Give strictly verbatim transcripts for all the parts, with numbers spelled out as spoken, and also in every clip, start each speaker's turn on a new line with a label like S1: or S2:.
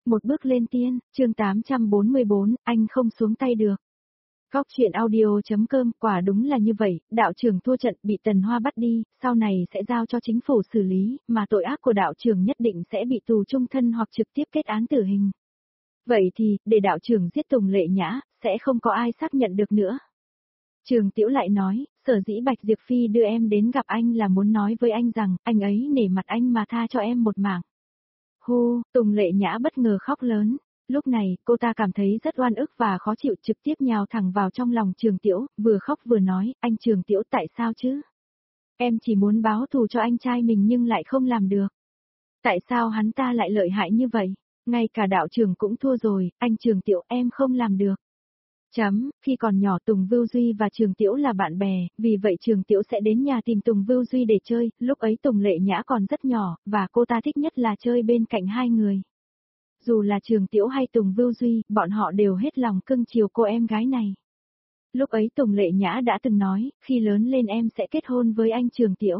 S1: Một bước lên tiên, chương tám trăm bốn mươi bốn, anh không xuống tay được. Góc chuyện audio.com, quả đúng là như vậy, đạo trưởng thua trận bị Tần Hoa bắt đi, sau này sẽ giao cho chính phủ xử lý, mà tội ác của đạo trưởng nhất định sẽ bị tù chung thân hoặc trực tiếp kết án tử hình. Vậy thì, để đạo trưởng giết Tùng Lệ Nhã, sẽ không có ai xác nhận được nữa. Trường Tiểu lại nói, sở dĩ Bạch Diệp Phi đưa em đến gặp anh là muốn nói với anh rằng, anh ấy nể mặt anh mà tha cho em một mạng. Hô, Tùng Lệ Nhã bất ngờ khóc lớn. Lúc này, cô ta cảm thấy rất oan ức và khó chịu, trực tiếp nhào thẳng vào trong lòng Trường Tiểu, vừa khóc vừa nói, anh Trường Tiểu tại sao chứ? Em chỉ muốn báo thù cho anh trai mình nhưng lại không làm được. Tại sao hắn ta lại lợi hại như vậy? Ngay cả đạo trưởng cũng thua rồi, anh Trường Tiểu em không làm được. Chấm, khi còn nhỏ Tùng Vưu Duy và Trường Tiểu là bạn bè, vì vậy Trường Tiểu sẽ đến nhà tìm Tùng Vưu Duy để chơi, lúc ấy Tùng Lệ Nhã còn rất nhỏ, và cô ta thích nhất là chơi bên cạnh hai người. Dù là Trường Tiểu hay Tùng Vưu Duy, bọn họ đều hết lòng cưng chiều cô em gái này. Lúc ấy Tùng Lệ Nhã đã từng nói, khi lớn lên em sẽ kết hôn với anh Trường Tiểu.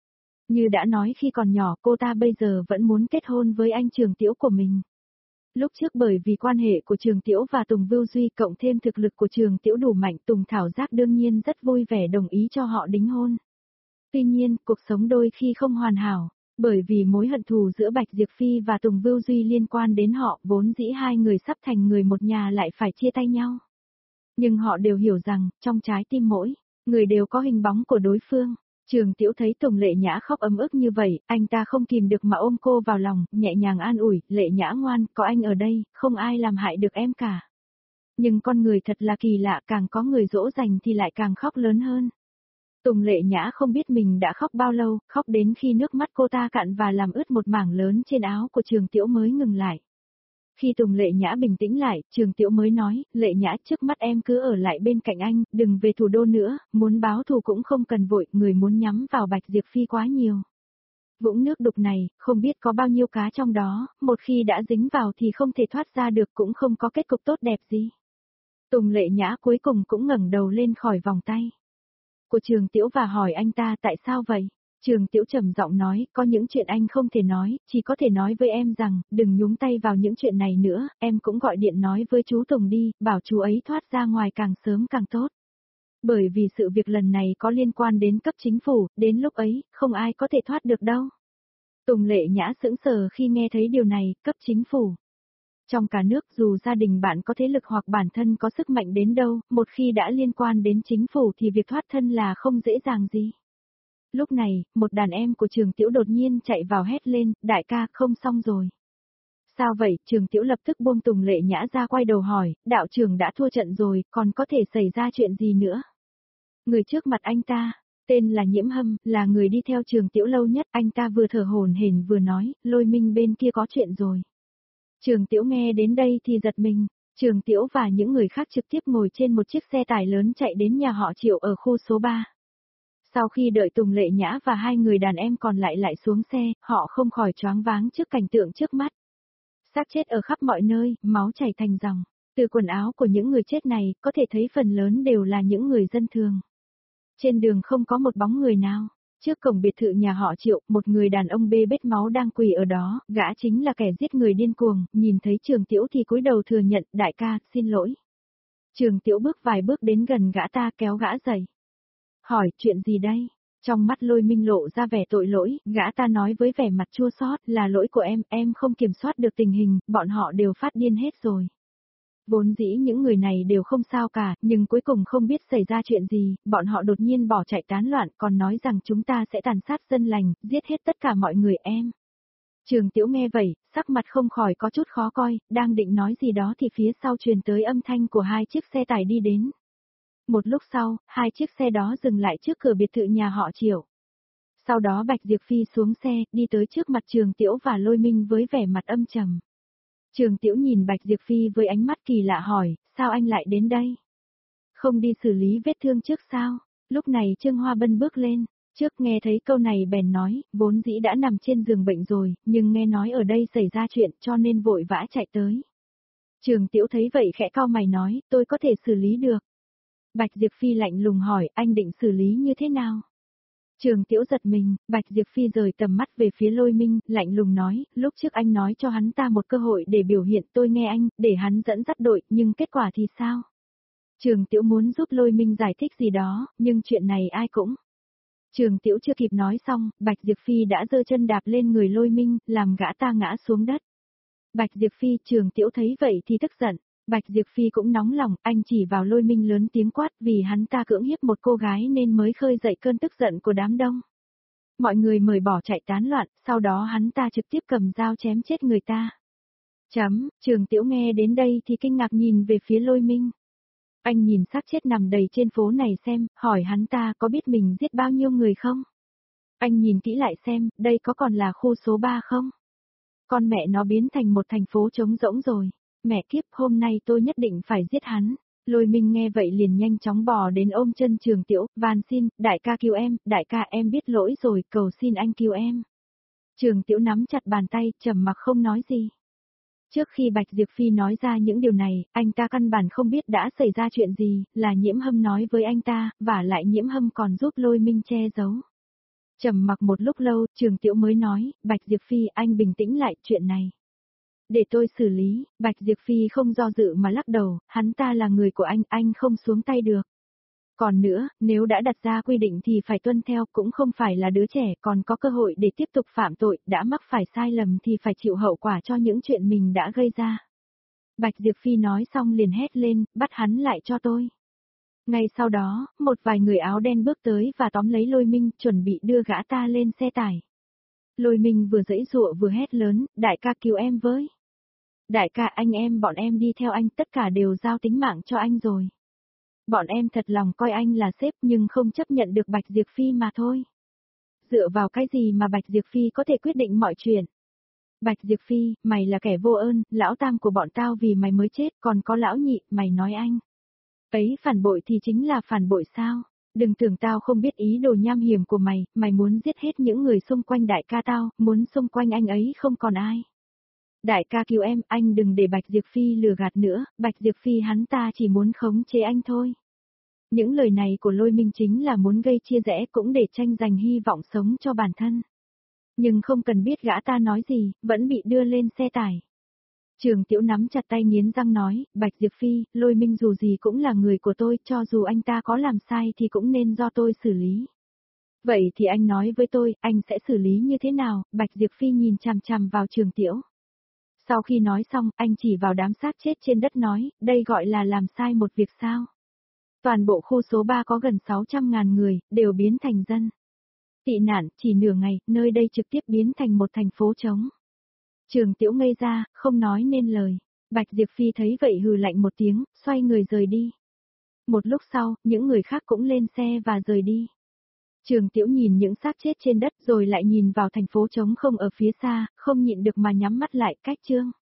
S1: Như đã nói khi còn nhỏ, cô ta bây giờ vẫn muốn kết hôn với anh Trường Tiểu của mình. Lúc trước bởi vì quan hệ của Trường Tiểu và Tùng Vưu Duy cộng thêm thực lực của Trường Tiểu đủ mạnh, Tùng Thảo Giác đương nhiên rất vui vẻ đồng ý cho họ đính hôn. Tuy nhiên, cuộc sống đôi khi không hoàn hảo, bởi vì mối hận thù giữa Bạch Diệp Phi và Tùng Vưu Duy liên quan đến họ, vốn dĩ hai người sắp thành người một nhà lại phải chia tay nhau. Nhưng họ đều hiểu rằng, trong trái tim mỗi người đều có hình bóng của đối phương. Trường Tiểu thấy Tùng Lệ Nhã khóc ấm ức như vậy, anh ta không kìm được mà ôm cô vào lòng, nhẹ nhàng an ủi, Lệ Nhã ngoan, có anh ở đây, không ai làm hại được em cả. Nhưng con người thật là kỳ lạ, càng có người dỗ dành thì lại càng khóc lớn hơn. Tùng Lệ Nhã không biết mình đã khóc bao lâu, khóc đến khi nước mắt cô ta cạn và làm ướt một mảng lớn trên áo của Trường Tiểu mới ngừng lại. Khi Tùng Lệ Nhã bình tĩnh lại, Trường Tiểu mới nói, Lệ Nhã trước mắt em cứ ở lại bên cạnh anh, đừng về thủ đô nữa, muốn báo thù cũng không cần vội, người muốn nhắm vào Bạch Diệp Phi quá nhiều. Vũng nước đục này, không biết có bao nhiêu cá trong đó, một khi đã dính vào thì không thể thoát ra được cũng không có kết cục tốt đẹp gì. Tùng Lệ Nhã cuối cùng cũng ngẩng đầu lên khỏi vòng tay của Trường Tiểu và hỏi anh ta tại sao vậy. Trường Tiểu trầm giọng nói, có những chuyện anh không thể nói, chỉ có thể nói với em rằng, đừng nhúng tay vào những chuyện này nữa, em cũng gọi điện nói với chú Tùng đi, bảo chú ấy thoát ra ngoài càng sớm càng tốt. Bởi vì sự việc lần này có liên quan đến cấp chính phủ, đến lúc ấy, không ai có thể thoát được đâu. Tùng Lệ Nhã sững sờ khi nghe thấy điều này, cấp chính phủ. Trong cả nước dù gia đình bạn có thế lực hoặc bản thân có sức mạnh đến đâu, một khi đã liên quan đến chính phủ thì việc thoát thân là không dễ dàng gì. Lúc này, một đàn em của Trường Tiểu đột nhiên chạy vào hét lên, đại ca, không xong rồi. Sao vậy? Trường Tiểu lập tức buông Tùng Lệ Nhã ra quay đầu hỏi, đạo trưởng đã thua trận rồi, còn có thể xảy ra chuyện gì nữa? Người trước mặt anh ta, tên là Nhiễm Hâm, là người đi theo Trường Tiểu lâu nhất, anh ta vừa thở hổn hển vừa nói, Lôi Minh bên kia có chuyện rồi. Trường Tiểu nghe đến đây thì giật mình, Trường Tiểu và những người khác trực tiếp ngồi trên một chiếc xe tải lớn chạy đến nhà họ Triệu ở khu số ba. Sau khi đợi Tùng Lệ Nhã và hai người đàn em còn lại lại xuống xe, họ không khỏi choáng váng trước cảnh tượng trước mắt. Xác chết ở khắp mọi nơi, máu chảy thành dòng. Từ quần áo của những người chết này, có thể thấy phần lớn đều là những người dân thường. Trên đường không có một bóng người nào. Trước cổng biệt thự nhà họ Triệu, một người đàn ông bê bết máu đang quỳ ở đó, gã chính là kẻ giết người điên cuồng, nhìn thấy Trường Tiểu thì cúi đầu thừa nhận, đại ca, xin lỗi. Trường Tiểu bước vài bước đến gần gã ta kéo gã dậy. Hỏi, chuyện gì đây? Trong mắt Lôi Minh lộ ra vẻ tội lỗi, gã ta nói với vẻ mặt chua xót, là lỗi của em, em không kiểm soát được tình hình, bọn họ đều phát điên hết rồi. Vốn dĩ những người này đều không sao cả, nhưng cuối cùng không biết xảy ra chuyện gì, bọn họ đột nhiên bỏ chạy tán loạn, còn nói rằng chúng ta sẽ tàn sát dân lành, giết hết tất cả mọi người em. Trường Tiểu nghe vậy, sắc mặt không khỏi có chút khó coi, đang định nói gì đó thì phía sau truyền tới âm thanh của hai chiếc xe tải đi đến. Một lúc sau, hai chiếc xe đó dừng lại trước cửa biệt thự nhà họ Triệu. Sau đó Bạch Diệp Phi xuống xe, đi tới trước mặt Trường Tiểu và Lôi Minh với vẻ mặt âm trầm. Trường Tiểu nhìn Bạch Diệp Phi với ánh mắt kỳ lạ hỏi, sao anh lại đến đây? Không đi xử lý vết thương trước sao? Lúc này Trương Hoa Bân bước lên, trước nghe thấy câu này bèn nói, vốn dĩ đã nằm trên giường bệnh rồi, nhưng nghe nói ở đây xảy ra chuyện cho nên vội vã chạy tới. Trường Tiểu thấy vậy khẽ cau mày nói, tôi có thể xử lý được. Bạch Diệp Phi lạnh lùng hỏi, anh định xử lý như thế nào? Trường Tiễu giật mình, Bạch Diệp Phi rời tầm mắt về phía Lôi Minh, lạnh lùng nói, lúc trước anh nói cho hắn ta một cơ hội để biểu hiện, tôi nghe anh, để hắn dẫn dắt đội, nhưng kết quả thì sao? Trường Tiễu muốn giúp Lôi Minh giải thích gì đó, nhưng chuyện này ai cũng. Trường Tiễu chưa kịp nói xong, Bạch Diệp Phi đã giơ chân đạp lên người Lôi Minh, làm gã ta ngã xuống đất. Bạch Diệp Phi, Trường Tiễu thấy vậy thì tức giận. Bạch Diệp Phi cũng nóng lòng, anh chỉ vào Lôi Minh lớn tiếng quát vì hắn ta cưỡng hiếp một cô gái nên mới khơi dậy cơn tức giận của đám đông. Mọi người mời bỏ chạy tán loạn, sau đó hắn ta trực tiếp cầm dao chém chết người ta. Chấm, Trường Tiễu nghe đến đây thì kinh ngạc nhìn về phía Lôi Minh. Anh nhìn xác chết nằm đầy trên phố này xem, hỏi hắn ta có biết mình giết bao nhiêu người không? Anh nhìn kỹ lại xem, đây có còn là khu số ba không? Con mẹ nó biến thành một thành phố trống rỗng rồi. Mẹ kiếp, hôm nay tôi nhất định phải giết hắn. Lôi Minh nghe vậy liền nhanh chóng bò đến ôm chân Trường Tiễu, van xin, đại ca cứu em, đại ca em biết lỗi rồi, cầu xin anh cứu em. Trường Tiễu nắm chặt bàn tay, trầm mặc không nói gì. Trước khi Bạch Diệp Phi nói ra những điều này, anh ta căn bản không biết đã xảy ra chuyện gì, là Nhiễm Hâm nói với anh ta, và lại Nhiễm Hâm còn giúp Lôi Minh che giấu. Trầm mặc một lúc lâu, Trường Tiễu mới nói, Bạch Diệp Phi anh bình tĩnh lại chuyện này. Để tôi xử lý, Bạch Diệp Phi không do dự mà lắc đầu, hắn ta là người của anh, anh không xuống tay được. Còn nữa, nếu đã đặt ra quy định thì phải tuân theo, cũng không phải là đứa trẻ còn có cơ hội để tiếp tục phạm tội, đã mắc phải sai lầm thì phải chịu hậu quả cho những chuyện mình đã gây ra. Bạch Diệp Phi nói xong liền hét lên, bắt hắn lại cho tôi. Ngay sau đó, một vài người áo đen bước tới và tóm lấy Lôi Minh, chuẩn bị đưa gã ta lên xe tải. Lôi Minh vừa giãy giụa vừa hét lớn, đại ca cứu em với. Đại ca anh em bọn em đi theo anh, tất cả đều giao tính mạng cho anh rồi. Bọn em thật lòng coi anh là sếp nhưng không chấp nhận được Bạch Diệp Phi mà thôi. Dựa vào cái gì mà Bạch Diệp Phi có thể quyết định mọi chuyện? Bạch Diệp Phi, mày là kẻ vô ơn, lão tam của bọn tao vì mày mới chết, còn có lão nhị, mày nói anh. Ấy phản bội thì chính là phản bội sao? Đừng tưởng tao không biết ý đồ nham hiểm của mày, mày muốn giết hết những người xung quanh đại ca tao, muốn xung quanh anh ấy không còn ai. Đại ca cứu em, anh đừng để Bạch Diệp Phi lừa gạt nữa, Bạch Diệp Phi hắn ta chỉ muốn khống chế anh thôi. Những lời này của Lôi Minh chính là muốn gây chia rẽ cũng để tranh giành hy vọng sống cho bản thân. Nhưng không cần biết gã ta nói gì, vẫn bị đưa lên xe tải. Trường Tiễu nắm chặt tay nghiến răng nói, Bạch Diệp Phi, Lôi Minh dù gì cũng là người của tôi, cho dù anh ta có làm sai thì cũng nên do tôi xử lý. Vậy thì anh nói với tôi, anh sẽ xử lý như thế nào? Bạch Diệp Phi nhìn chằm chằm vào Trường Tiễu. Sau khi nói xong, anh chỉ vào đám xác chết trên đất nói, đây gọi là làm sai một việc sao? Toàn bộ khu số ba có gần sáu trăm ngàn người, đều biến thành dân. Tị nạn, chỉ nửa ngày, nơi đây trực tiếp biến thành một thành phố trống. Trường Tiễu ngây ra, không nói nên lời. Bạch Diệp Phi thấy vậy hừ lạnh một tiếng, xoay người rời đi. Một lúc sau, những người khác cũng lên xe và rời đi. Trường Tiễu nhìn những xác chết trên đất rồi lại nhìn vào thành phố trống không ở phía xa, không nhịn được mà nhắm mắt lại cách chương.